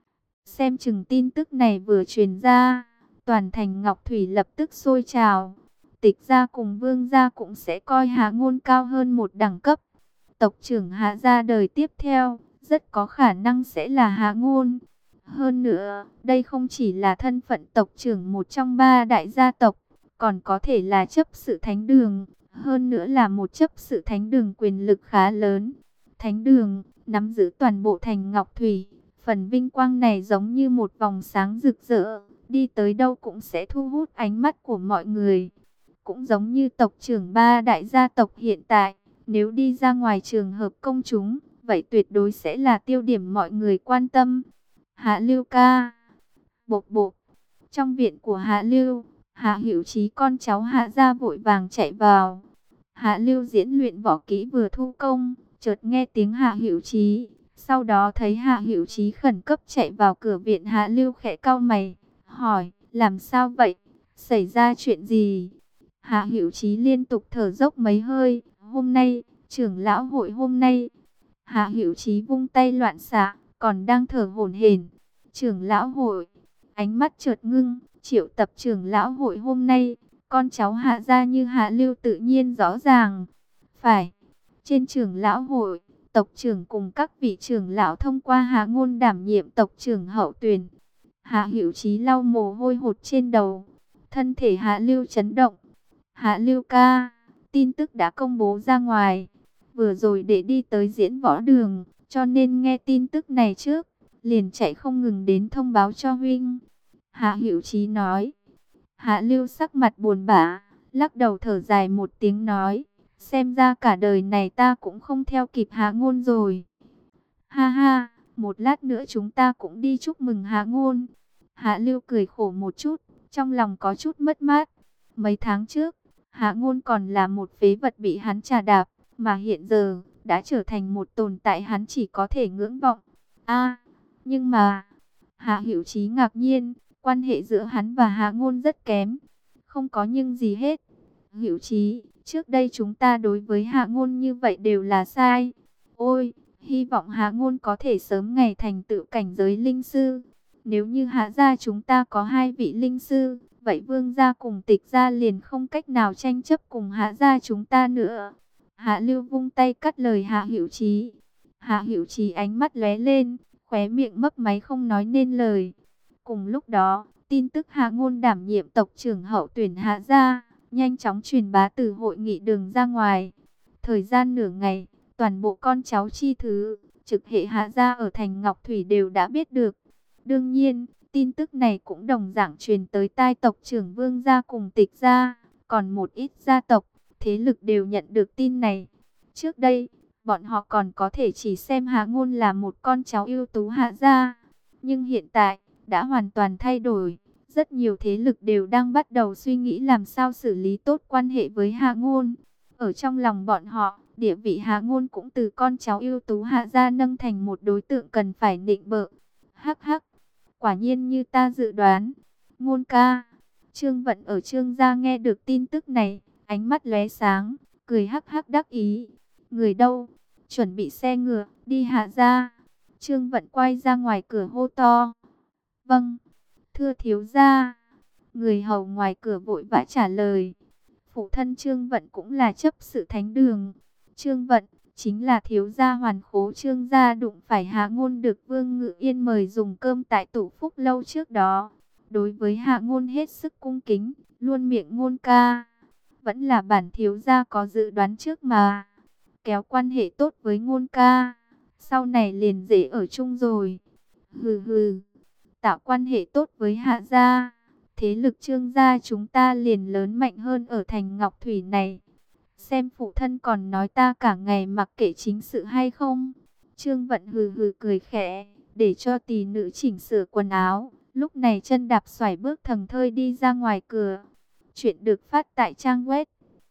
Speaker 1: Xem chừng tin tức này vừa truyền ra, toàn thành Ngọc Thủy lập tức sôi trào. Tịch gia cùng Vương gia cũng sẽ coi Hạ Ngôn cao hơn một đẳng cấp. Tộc trưởng Hạ gia đời tiếp theo, rất có khả năng sẽ là Hạ Ngôn. Hơn nữa, đây không chỉ là thân phận tộc trưởng một trong ba đại gia tộc, còn có thể là chấp sự thánh đường. Hơn nữa là một chấp sự thánh đường quyền lực khá lớn. Thánh đường nắm giữ toàn bộ thành Ngọc Thủy, Phần vinh quang này giống như một vòng sáng rực rỡ, đi tới đâu cũng sẽ thu hút ánh mắt của mọi người. Cũng giống như tộc trưởng ba đại gia tộc hiện tại, nếu đi ra ngoài trường hợp công chúng, vậy tuyệt đối sẽ là tiêu điểm mọi người quan tâm. Hạ Lưu ca. Bộp bộp. Trong viện của Hạ Lưu, Hạ Hữu Chí con cháu Hạ gia vội vàng chạy vào. Hạ Lưu diễn luyện võ kỹ vừa thu công, chợt nghe tiếng Hạ Hữu Chí, sau đó thấy Hạ Hữu Chí khẩn cấp chạy vào cửa viện. Hạ Lưu khẽ cau mày, hỏi: "Làm sao vậy? Xảy ra chuyện gì?" Hạ Hữu Chí liên tục thở dốc mấy hơi, "Hôm nay, trưởng lão hội hôm nay." Hạ Hữu Chí vung tay loạn xạ, còn đang thở hổn hển. "Trưởng lão hội?" Ánh mắt chợt ngưng, triệu tập trưởng lão hội hôm nay, con cháu Hạ gia như Hạ Lưu tự nhiên rõ ràng. Phải, trên trưởng lão hội, tộc trưởng cùng các vị trưởng lão thông qua Hạ Ngôn đảm nhiệm tộc trưởng hậu tuyển. Hạ Hữu Chí lau mồ hôi hột trên đầu, thân thể Hạ Lưu chấn động. "Hạ Lưu ca, tin tức đã công bố ra ngoài. Vừa rồi để đi tới diễn võ đường, cho nên nghe tin tức này trước, liền chạy không ngừng đến thông báo cho huynh." Hạ Hữu Chí nói. Hạ Lưu sắc mặt buồn bã, lắc đầu thở dài một tiếng nói: "Xem ra cả đời này ta cũng không theo kịp Hạ Ngôn rồi. Ha ha, một lát nữa chúng ta cũng đi chúc mừng Hạ Ngôn." Hạ Lưu cười khổ một chút, trong lòng có chút mất mát. Mấy tháng trước, Hạ Ngôn còn là một phế vật bị hắn trà đạp, mà hiện giờ đã trở thành một tồn tại hắn chỉ có thể ngưỡng vọng. Nhưng mà, Hạ Hữu Chí ngạc nhiên, quan hệ giữa hắn và Hạ Ngôn rất kém. "Không có nhưng gì hết. Hữu Chí, trước đây chúng ta đối với Hạ Ngôn như vậy đều là sai. Ôi, hy vọng Hạ Ngôn có thể sớm ngày thành tựu cảnh giới linh sư. Nếu như Hạ gia chúng ta có 2 vị linh sư, vậy Vương gia cùng Tịch gia liền không cách nào tranh chấp cùng Hạ gia chúng ta nữa." Hạ Lưu vung tay cắt lời Hạ Hữu Chí. Hạ Hữu Chí ánh mắt lóe lên, khóe miệng mấp máy không nói nên lời. Cùng lúc đó, tin tức Hạ Ngôn đảm nhiệm tộc trưởng hậu tuyển Hạ gia nhanh chóng truyền bá từ hội nghị đường ra ngoài. Thời gian nửa ngày, toàn bộ con cháu chi thứ, trực hệ Hạ gia ở thành Ngọc Thủy đều đã biết được. Đương nhiên, tin tức này cũng đồng dạng truyền tới tai tộc trưởng Vương gia cùng Tịch gia, còn một ít gia tộc, thế lực đều nhận được tin này. Trước đây, bọn họ còn có thể chỉ xem Hạ Ngôn là một con cháu ưu tú Hạ gia, nhưng hiện tại đã hoàn toàn thay đổi. Rất nhiều thế lực đều đang bắt đầu suy nghĩ làm sao xử lý tốt quan hệ với Hạ Ngôn. Ở trong lòng bọn họ, địa vị Hạ Ngôn cũng từ con cháu ưu tú Hạ gia nâng thành một đối tượng cần phải nịnh bợ. Hắc hắc, quả nhiên như ta dự đoán. Ngôn ca. Trương Vận ở Trương gia nghe được tin tức này, ánh mắt lóe sáng, cười hắc hắc đắc ý. Người đâu? Chuẩn bị xe ngựa, đi Hạ gia. Trương Vận quay ra ngoài cửa hô to. Vâng, thưa thiếu gia. Người hầu ngoài cửa vội vã trả lời. Phụ thân Trương Vận cũng là chấp sự thánh đường. Trương Vận chính là thiếu gia Hoàn Khố Trương gia đụng phải Hạ Ngôn được Vương Ngự Yên mời dùng cơm tại Tủ Phúc lâu trước đó. Đối với Hạ Ngôn hết sức cung kính, luôn miệng Ngôn ca. Vẫn là bản thiếu gia có dự đoán trước mà. Kéo quan hệ tốt với Ngôn ca, sau này liền dễ ở chung rồi. Hừ hừ, tạo quan hệ tốt với Hạ gia, thế lực Trương gia chúng ta liền lớn mạnh hơn ở thành Ngọc Thủy này. Xem phụ thân còn nói ta cả ngày mặc kệ chính sự hay không. Trương Vận hừ hừ cười khẽ, để cho tỳ nữ chỉnh sửa quần áo. Lúc này chân đạp xoải bước thầng thơi đi ra ngoài cửa. Chuyện được phát tại trang web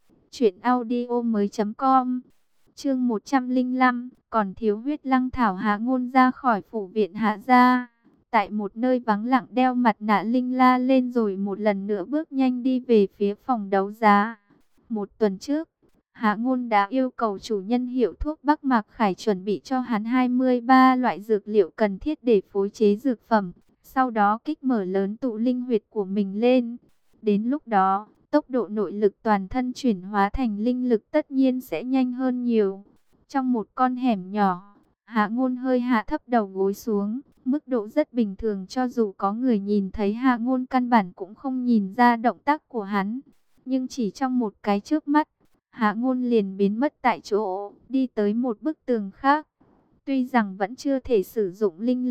Speaker 1: truyệnaudiomoi.com. Chương 105, còn thiếu huyết lăng thảo. Hạ Ngôn ra khỏi phủ viện Hạ gia, tại một nơi vắng lặng đeo mặt nạ linh la lên rồi một lần nữa bước nhanh đi về phía phòng đấu giá. Một tuần trước, Hạ Ngôn đã yêu cầu chủ nhân hiệu thuốc Bắc Mạc Khải chuẩn bị cho hắn 23 loại dược liệu cần thiết để phối chế dược phẩm, sau đó kích mở lớn tụ linh huyệt của mình lên. Đến lúc đó, tốc độ nội lực toàn thân chuyển hóa thành linh lực tất nhiên sẽ nhanh hơn nhiều. Trong một con hẻm nhỏ, Hạ Ngôn hơi hạ thấp đầu gối xuống, mức độ rất bình thường, cho dù có người nhìn thấy Hạ Ngôn căn bản cũng không nhìn ra động tác của hắn. Nhưng chỉ trong một cái chớp mắt, Hạ Ngôn liền biến mất tại chỗ, đi tới một bức tường khác. Tuy rằng vẫn chưa thể sử dụng linh lực,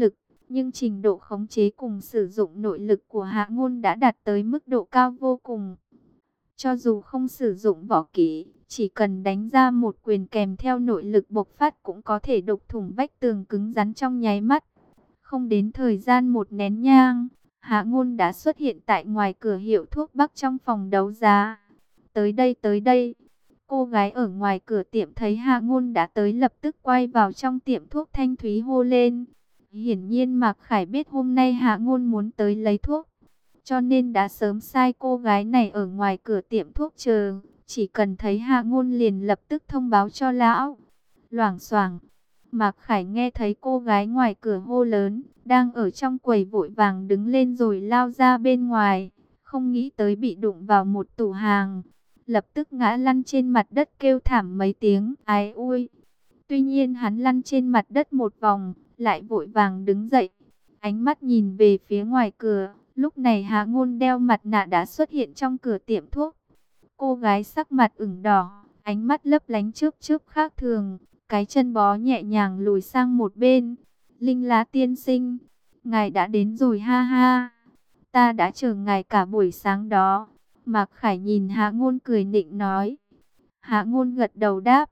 Speaker 1: nhưng trình độ khống chế cùng sử dụng nội lực của Hạ Ngôn đã đạt tới mức độ cao vô cùng. Cho dù không sử dụng võ kỹ, chỉ cần đánh ra một quyền kèm theo nội lực bộc phát cũng có thể đục thủng vách tường cứng rắn trong nháy mắt. Không đến thời gian một nén nhang, Hạ Ngôn đã xuất hiện tại ngoài cửa hiệu thuốc Bắc trong phòng đấu giá. Tới đây, tới đây. Cô gái ở ngoài cửa tiệm thấy Hạ Ngôn đã tới lập tức quay vào trong tiệm thuốc thanh thúy hô lên. Hiển nhiên Mạc Khải biết hôm nay Hạ Ngôn muốn tới lấy thuốc, cho nên đã sớm sai cô gái này ở ngoài cửa tiệm thuốc chờ. Chỉ cần thấy Hạ Ngôn liền lập tức thông báo cho lão. Loảng xoảng, Mạc Khải nghe thấy cô gái ngoài cửa hô lớn, đang ở trong quầy vội vàng đứng lên rồi lao ra bên ngoài. Không nghĩ tới bị đụng vào một tủ hàng, lập tức ngã lăn trên mặt đất kêu thảm mấy tiếng, ái ui. Tuy nhiên hắn lăn trên mặt đất một vòng, lại vội vàng đứng dậy, ánh mắt nhìn về phía ngoài cửa. Lúc này Hạ Ngôn đeo mặt nạ đã xuất hiện trong cửa tiệm thuốc. Cô gái sắc mặt ửng đỏ, ánh mắt lấp lánh chớp chớp khác thường, cái chân bó nhẹ nhàng lùi sang một bên. Linh Lá tiên sinh, ngài đã đến rồi ha ha. Ta đã chờ ngài cả buổi sáng đó. Mạc Khải nhìn Hạ Ngôn cười nịnh nói. Hạ Ngôn gật đầu đáp,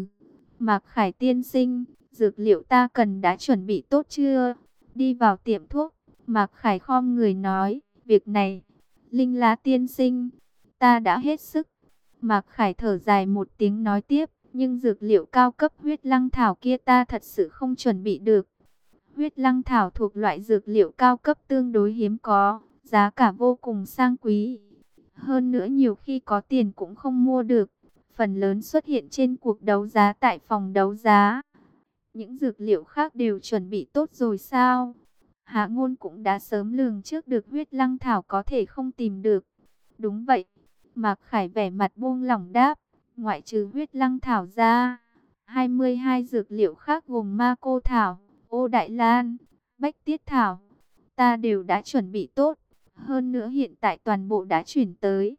Speaker 1: Mạc Khải tiên sinh, dược liệu ta cần đã chuẩn bị tốt chưa? Đi vào tiệm thuốc, Mạc Khải khom người nói, việc này, Linh Lá tiên sinh, ta đã hết sức. Mạc Khải thở dài một tiếng nói tiếp, nhưng dược liệu cao cấp huyết lăng thảo kia ta thật sự không chuẩn bị được. Huyết lăng thảo thuộc loại dược liệu cao cấp tương đối hiếm có, giá cả vô cùng sang quý. Hơn nữa nhiều khi có tiền cũng không mua được. Phần lớn xuất hiện trên cuộc đấu giá tại phòng đấu giá. Những dược liệu khác đều chuẩn bị tốt rồi sao? Hạ Ngôn cũng đã sớm lường trước được huyết lăng thảo có thể không tìm được. Đúng vậy. Mạc Khải vẻ mặt buông lỏng đáp. Ngoại trừ huyết lăng thảo ra, 22 dược liệu khác gồm ma cô thảo, ô đại lan, bách tiết thảo, ta đều đã chuẩn bị tốt. Hơn nữa hiện tại toàn bộ đã chuyển tới.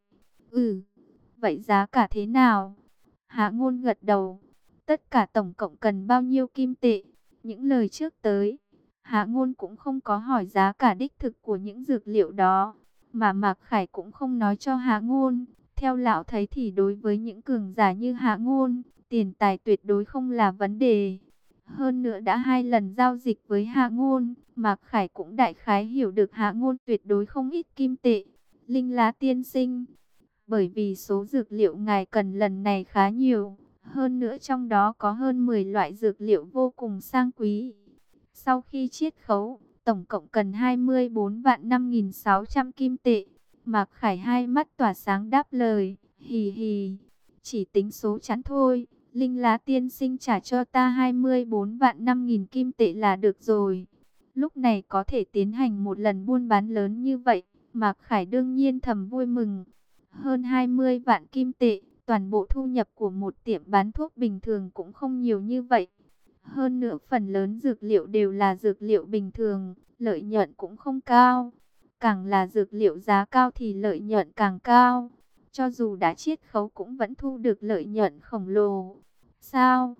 Speaker 1: Vậy giá cả thế nào? Hạ Ngôn gật đầu. Tất cả tổng cộng cần bao nhiêu kim tệ? Những lời trước tới, Hạ Ngôn cũng không có hỏi giá cả đích thực của những dược liệu đó, mà Mạc Khải cũng không nói cho Hạ Ngôn. Theo lão thấy thì đối với những cường giả như Hạ Ngôn, tiền tài tuyệt đối không là vấn đề. Hơn nữa đã 2 lần giao dịch với Hạ Ngôn, Mạc Khải cũng đại khái hiểu được Hạ Ngôn tuyệt đối không ít kim tệ. Linh Lá tiên sinh, bởi vì số dược liệu ngài cần lần này khá nhiều, hơn nữa trong đó có hơn 10 loại dược liệu vô cùng sang quý. Sau khi chiết khấu, tổng cộng cần 24 vạn 5.600 kim tệ. Mạc Khải hai mắt tỏa sáng đáp lời, hì hì, chỉ tính số chẵn thôi. Linh Lá tiên sinh trả cho ta 24 vạn 5.000 kim tệ là được rồi. Lúc này có thể tiến hành một lần buôn bán lớn như vậy, Mạc Khải đương nhiên thầm vui mừng. Hơn 20 vạn kim tệ, toàn bộ thu nhập của một tiệm bán thuốc bình thường cũng không nhiều như vậy. Hơn nữa phần lớn dược liệu đều là dược liệu bình thường, lợi nhuận cũng không cao. Càng là dược liệu giá cao thì lợi nhuận càng cao. Cho dù đã chiết khấu cũng vẫn thu được lợi nhuận khổng lồ. Sao?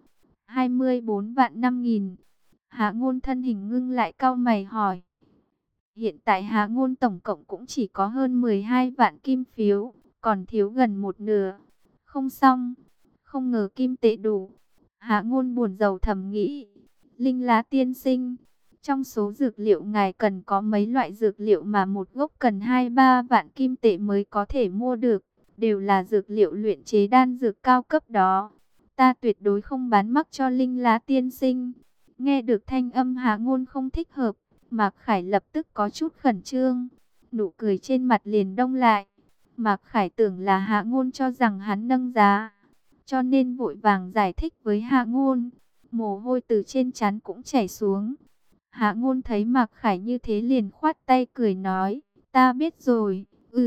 Speaker 1: 24 vạn 5.000. Hạ Ngôn thân hình ngưng lại cau mày hỏi. Hiện tại Hạ Ngôn tổng cộng cũng chỉ có hơn 12 vạn kim phiếu, còn thiếu gần một nửa. Không xong, không ngờ kim tệ đủ. Hạ Ngôn buồn rầu thầm nghĩ. Linh Lá tiên sinh, trong số dược liệu ngài cần có mấy loại dược liệu mà một gốc cần 2-3 vạn kim tệ mới có thể mua được, đều là dược liệu luyện chế đan dược cao cấp đó. Ta tuyệt đối không bán mắc cho Linh Lá tiên sinh. Nghe được thanh âm Hạ Ngôn không thích hợp, Mạc Khải lập tức có chút khẩn trương, nụ cười trên mặt liền đông lại. Mạc Khải tưởng là Hạ Ngôn cho rằng hắn nâng giá, cho nên vội vàng giải thích với Hạ Ngôn. Mồ hôi từ trên trán cũng chảy xuống. Hạ Ngôn thấy Mạc Khải như thế liền khoát tay cười nói, ta biết rồi,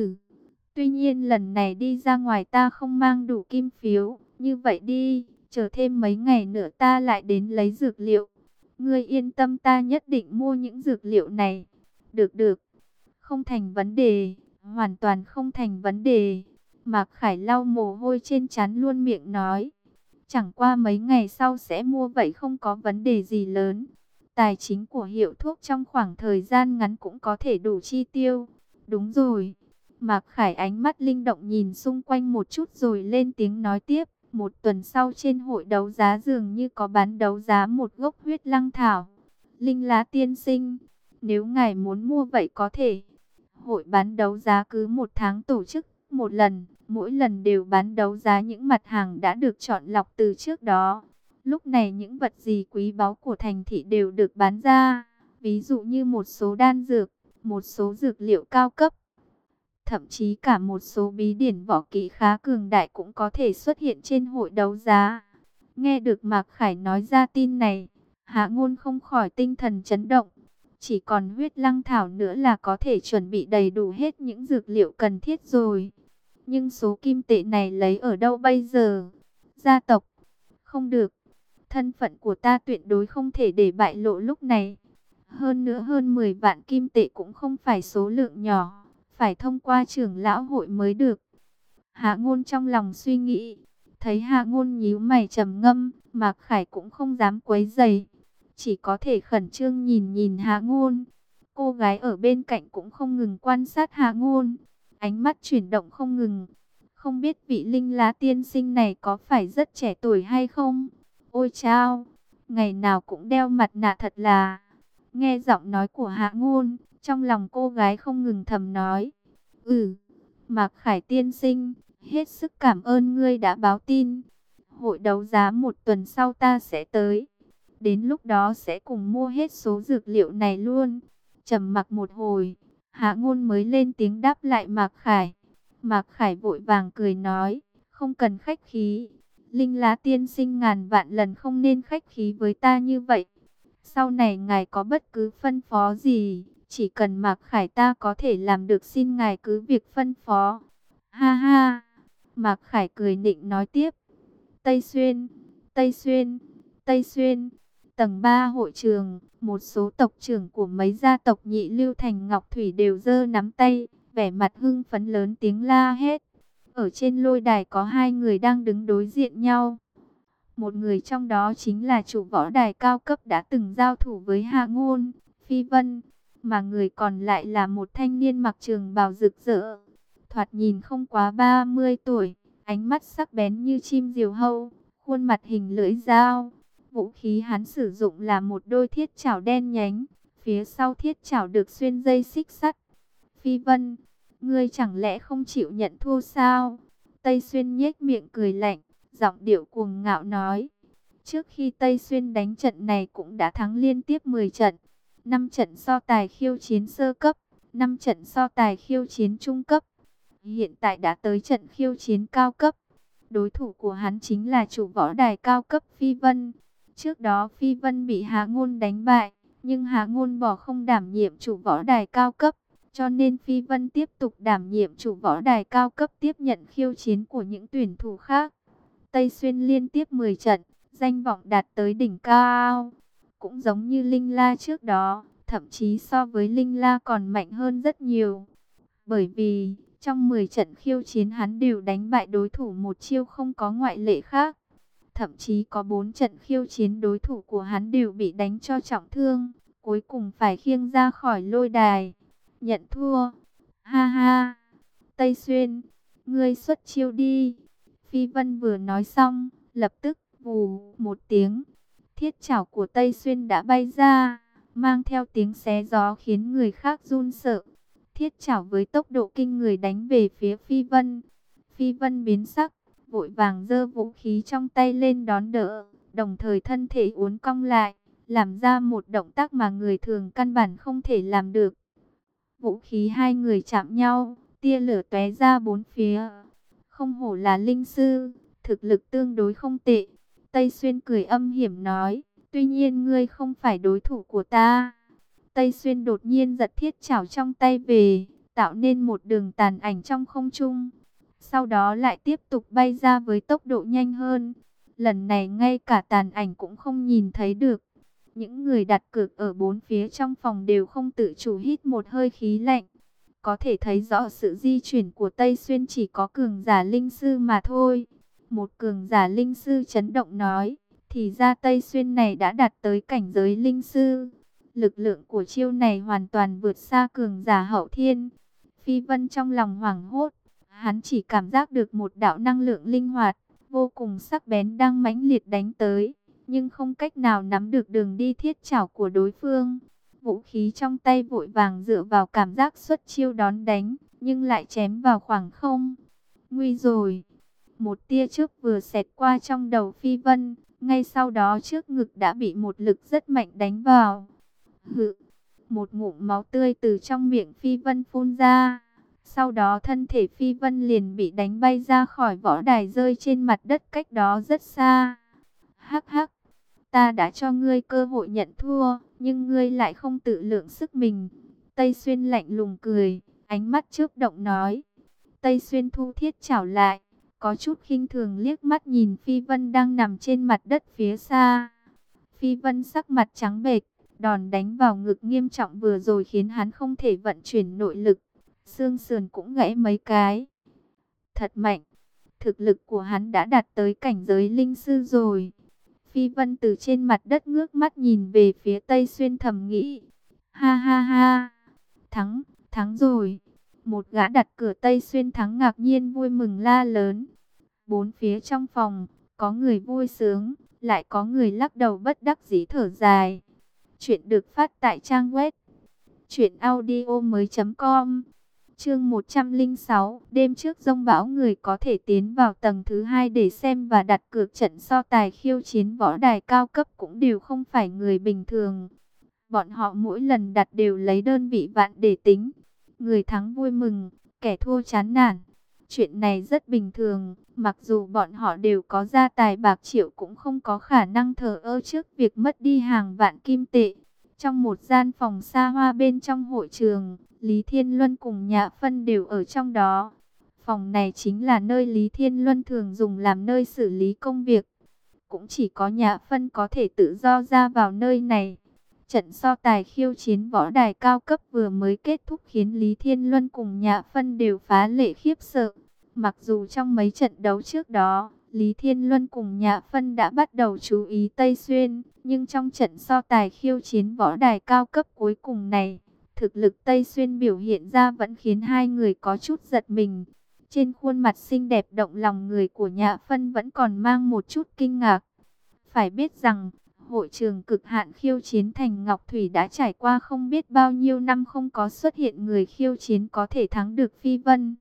Speaker 1: Tuy nhiên lần này đi ra ngoài ta không mang đủ kim phiếu, như vậy đi, chờ thêm mấy ngày nữa ta lại đến lấy dược liệu. Ngươi yên tâm, ta nhất định mua những dược liệu này. Được được, không thành vấn đề, hoàn toàn không thành vấn đề. Mạc Khải lau mồ hôi trên trán luôn miệng nói. Chẳng qua mấy ngày sau sẽ mua vậy không có vấn đề gì lớn. Tài chính của hiệu thuốc trong khoảng thời gian ngắn cũng có thể đủ chi tiêu. Đúng rồi. Mạc Khải ánh mắt linh động nhìn xung quanh một chút rồi lên tiếng nói tiếp. Một tuần sau trên hội đấu giá dường như có bán đấu giá một gốc huyết lăng thảo. Linh Lá tiên sinh, nếu ngài muốn mua vậy có thể. Hội bán đấu giá cứ một tháng tổ chức một lần, mỗi lần đều bán đấu giá những mặt hàng đã được chọn lọc từ trước đó. Lúc này những vật gì quý báu của thành thị đều được bán ra, ví dụ như một số đan dược, một số dược liệu cao cấp. Thậm chí cả một số bí điển võ kỹ khá cường đại cũng có thể xuất hiện trên hội đấu giá. Nghe được Mạc Khải nói ra tin này, Hạ Ngôn không khỏi tinh thần chấn động. Chỉ còn huyết lăng thảo nữa là có thể chuẩn bị đầy đủ hết những dược liệu cần thiết rồi. Nhưng số kim tệ này lấy ở đâu bây giờ? Gia tộc? Không được. Thân phận của ta tuyệt đối không thể để bại lộ lúc này. Hơn nữa hơn 10 vạn kim tệ cũng không phải số lượng nhỏ. Phải thông qua trưởng lão hội mới được. Hạ Ngôn trong lòng suy nghĩ. Thấy Hạ Ngôn nhíu mày trầm ngâm, Mạc Khải cũng không dám quấy rầy. Chỉ có thể khẩn trương nhìn nhìn Hạ Ngôn. Cô gái ở bên cạnh cũng không ngừng quan sát Hạ Ngôn. Ánh mắt chuyển động không ngừng. Không biết vị Linh Lá tiên sinh này có phải rất trẻ tuổi hay không? Ôi chao, ngày nào cũng đeo mặt nạ thật là. Nghe giọng nói của Hạ Ngôn, trong lòng cô gái không ngừng thầm nói. Mạc Khải tiên sinh, hết sức cảm ơn ngươi đã báo tin. Hội đấu giá một tuần sau ta sẽ tới. Đến lúc đó sẽ cùng mua hết số dược liệu này luôn. Trầm mặc một hồi, Hạ Ngôn mới lên tiếng đáp lại Mạc Khải. Mạc Khải vội vàng cười nói, không cần khách khí. Linh Lá tiên sinh ngàn vạn lần không nên khách khí với ta như vậy. Sau này ngài có bất cứ phân phó gì, chỉ cần Mạc Khải ta có thể làm được, xin ngài cứ việc phân phó. Ha ha, Mạc Khải cười nịnh nói tiếp. Tây Xuyên, Tây Xuyên, Tây Xuyên, tầng 3 hội trường, một số tộc trưởng của mấy gia tộc Nhị Lưu Thành Ngọc Thủy đều giơ nắm tay, vẻ mặt hưng phấn lớn tiếng la hét. Ở trên lôi đài có hai người đang đứng đối diện nhau. Một người trong đó chính là chủ võ đài cao cấp đã từng giao thủ với Hạ Ngôn, Phi Vân, mà người còn lại là một thanh niên mặc trường bào rực rỡ, thoạt nhìn không quá 30 tuổi, ánh mắt sắc bén như chim diều hâu, khuôn mặt hình lưỡi dao. Vũ khí hắn sử dụng là một đôi thiết chảo đen nhánh, phía sau thiết chảo được xuyên dây xích sắt. Phi Vân, ngươi chẳng lẽ không chịu nhận thua sao? Tây Xuyên nhếch miệng cười lạnh, giọng điệu cuồng ngạo nói. Trước khi Tây Xuyên đánh trận này cũng đã thắng liên tiếp 10 trận. 5 trận so tài khiêu chiến sơ cấp, 5 trận so tài khiêu chiến trung cấp. Hiện tại đã tới trận khiêu chiến cao cấp. Đối thủ của hắn chính là chủ võ đài cao cấp Phi Vân. Trước đó Phi Vân bị Hạ Ngôn đánh bại, nhưng Hạ Ngôn bỏ không đảm nhiệm chủ võ đài cao cấp. Cho nên Phi Vân tiếp tục đảm nhiệm chủ võ đài cao cấp, tiếp nhận khiêu chiến của những tuyển thủ khác. Tây Xuyên liên tiếp 10 trận, danh vọng đạt tới đỉnh cao. Cũng giống như Linh La trước đó, thậm chí so với Linh La còn mạnh hơn rất nhiều. Bởi vì, trong 10 trận khiêu chiến hắn đều đánh bại đối thủ một chiêu, không có ngoại lệ khác. Thậm chí có 4 trận khiêu chiến đối thủ của hắn đều bị đánh cho trọng thương, cuối cùng phải khiêng ra khỏi lôi đài. Nhận thua. Ha ha. Tây Xuyên, ngươi xuất chiêu đi. Phi Vân vừa nói xong, lập tức vù một tiếng, thiết chảo của Tây Xuyên đã bay ra, mang theo tiếng xé gió khiến người khác run sợ. Thiết chảo với tốc độ kinh người đánh về phía Phi Vân. Phi Vân biến sắc, vội vàng giơ vũ khí trong tay lên đón đỡ, đồng thời thân thể uốn cong lại, làm ra một động tác mà người thường căn bản không thể làm được. Vũ khí hai người chạm nhau, tia lửa tóe ra bốn phía. Không hổ là linh sư, thực lực tương đối không tệ. Tây Xuyên cười âm hiểm nói, tuy nhiên ngươi không phải đối thủ của ta. Tây Xuyên đột nhiên giật thiết chảo trong tay về, tạo nên một đường tàn ảnh trong không trung. Sau đó lại tiếp tục bay ra với tốc độ nhanh hơn. Lần này ngay cả tàn ảnh cũng không nhìn thấy được. Những người đặt cược ở bốn phía trong phòng đều không tự chủ hít một hơi khí lạnh. Có thể thấy rõ sự di chuyển của Tây Xuyên chỉ có cường giả linh sư mà thôi. Một cường giả linh sư chấn động nói, Thì ra Tây Xuyên này đã đạt tới cảnh giới linh sư. Lực lượng của chiêu này hoàn toàn vượt xa cường giả hậu thiên. Phi Vân trong lòng hoảng hốt, hắn chỉ cảm giác được một đạo năng lượng linh hoạt, vô cùng sắc bén đang mãnh liệt đánh tới, nhưng không cách nào nắm được đường đi thiết chảo của đối phương. Vũ khí trong tay vội vàng dựa vào cảm giác xuất chiêu đón đánh, nhưng lại chém vào khoảng không. Nguy rồi! Một tia chớp vừa xẹt qua trong đầu Phi Vân, ngay sau đó trước ngực đã bị một lực rất mạnh đánh vào. Hự! Một ngụm máu tươi từ trong miệng Phi Vân phun ra. Sau đó thân thể Phi Vân liền bị đánh bay ra khỏi võ đài, rơi trên mặt đất cách đó rất xa. Hắc hắc! Ta đã cho ngươi cơ hội nhận thua, nhưng ngươi lại không tự lượng sức mình. Tây Xuyên lạnh lùng cười, ánh mắt chớp động nói. Tây Xuyên thu thiết chảo lại, có chút khinh thường liếc mắt nhìn Phi Vân đang nằm trên mặt đất phía xa. Phi Vân sắc mặt trắng bệch, đòn đánh vào ngực nghiêm trọng vừa rồi khiến hắn không thể vận chuyển nội lực, xương sườn cũng gãy mấy cái. Thật mạnh, thực lực của hắn đã đạt tới cảnh giới linh sư rồi. Phi Vân từ trên mặt đất ngước mắt nhìn về phía Tây Xuyên thầm nghĩ. Ha ha ha, thắng rồi. Một gã đặt cửa Tây Xuyên thắng ngạc nhiên vui mừng la lớn. Bốn phía trong phòng, có người vui sướng, lại có người lắc đầu bất đắc dĩ thở dài. Chuyện được phát tại trang web truyệnaudiomoi.com. Chương 106, đêm trước giông bão người có thể tiến vào tầng thứ 2 để xem và đặt cược trận so tài khiêu chiến võ đài cao cấp cũng đều không phải người bình thường. Bọn họ mỗi lần đặt đều lấy đơn vị vạn để tính. Người thắng vui mừng, kẻ thua chán nản. Chuyện này rất bình thường, mặc dù bọn họ đều có gia tài bạc triệu cũng không có khả năng thờ ơ trước việc mất đi hàng vạn kim tệ. Trong một gian phòng xa hoa bên trong hội trường, Lý Thiên Luân cùng Nhã Phân đều ở trong đó. Phòng này chính là nơi Lý Thiên Luân thường dùng làm nơi xử lý công việc. Cũng chỉ có Nhã Phân có thể tự do ra vào nơi này. Trận so tài khiêu chiến võ đài cao cấp vừa mới kết thúc khiến Lý Thiên Luân cùng Nhã Phân đều phá lệ khiếp sợ. Mặc dù trong mấy trận đấu trước đó, Lý Thiên Luân cùng Nhã Phân đã bắt đầu chú ý Tây Xuyên, nhưng trong trận so tài khiêu chiến võ đài cao cấp cuối cùng này, thực lực Tây Xuyên biểu hiện ra vẫn khiến hai người có chút giật mình. Trên khuôn mặt xinh đẹp động lòng người của Nhã Phân vẫn còn mang một chút kinh ngạc. Phải biết rằng, hội trường cực hạn khiêu chiến thành Ngọc Thủy đã trải qua không biết bao nhiêu năm không có xuất hiện người khiêu chiến có thể thắng được Phi Vân.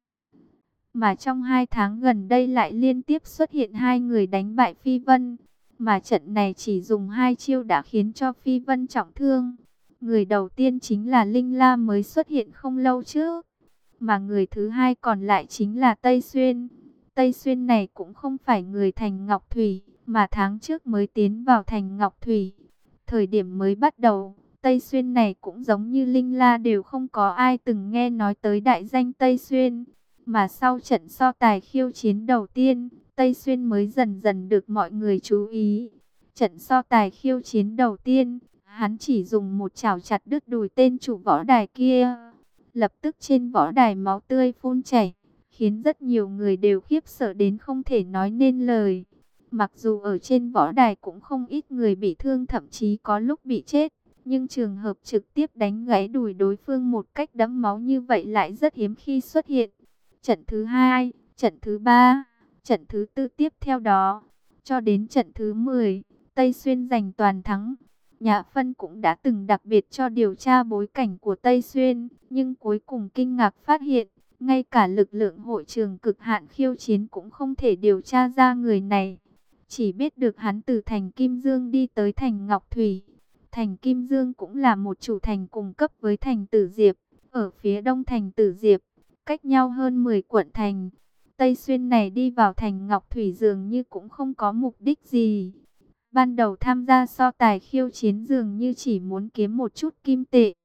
Speaker 1: Mà trong 2 tháng gần đây lại liên tiếp xuất hiện 2 người đánh bại Phi Vân. Mà trận này chỉ dùng 2 chiêu đã khiến cho Phi Vân trọng thương. Người đầu tiên chính là Linh La mới xuất hiện không lâu trước. Mà người thứ hai còn lại chính là Tây Xuyên. Tây Xuyên này cũng không phải người thành Ngọc Thủy, mà tháng trước mới tiến vào thành Ngọc Thủy. Thời điểm mới bắt đầu, Tây Xuyên này cũng giống như Linh La đều không có ai từng nghe nói tới đại danh Tây Xuyên. Mà sau trận so tài khiêu chiến đầu tiên, Tây Xuyên mới dần dần được mọi người chú ý. Trận so tài khiêu chiến đầu tiên, hắn chỉ dùng một chảo chặt đứt đùi tên chủ võ đài kia. Lập tức trên võ đài máu tươi phun chảy, khiến rất nhiều người đều khiếp sợ đến không thể nói nên lời. Mặc dù ở trên võ đài cũng không ít người bị thương, thậm chí có lúc bị chết, nhưng trường hợp trực tiếp đánh gãy đùi đối phương một cách đẫm máu như vậy lại rất hiếm khi xuất hiện. Trận thứ 2, trận thứ 3, trận thứ 4 tiếp theo đó, cho đến trận thứ 10, Tây Xuyên giành toàn thắng. Nhã Phân cũng đã từng đặc biệt cho điều tra bối cảnh của Tây Xuyên, nhưng cuối cùng kinh ngạc phát hiện, ngay cả lực lượng hội trường cực hạn khiêu chiến cũng không thể điều tra ra người này. Chỉ biết được hắn từ thành Kim Dương đi tới thành Ngọc Thủy. Thành Kim Dương cũng là một chủ thành cùng cấp với thành Tử Diệp, ở phía đông thành Tử Diệp, cách nhau hơn 10 quận thành. Tây Xuyên này đi vào thành Ngọc Thủy dường như cũng không có mục đích gì. Ban đầu tham gia so tài khiêu chiến dường như chỉ muốn kiếm một chút kim tệ,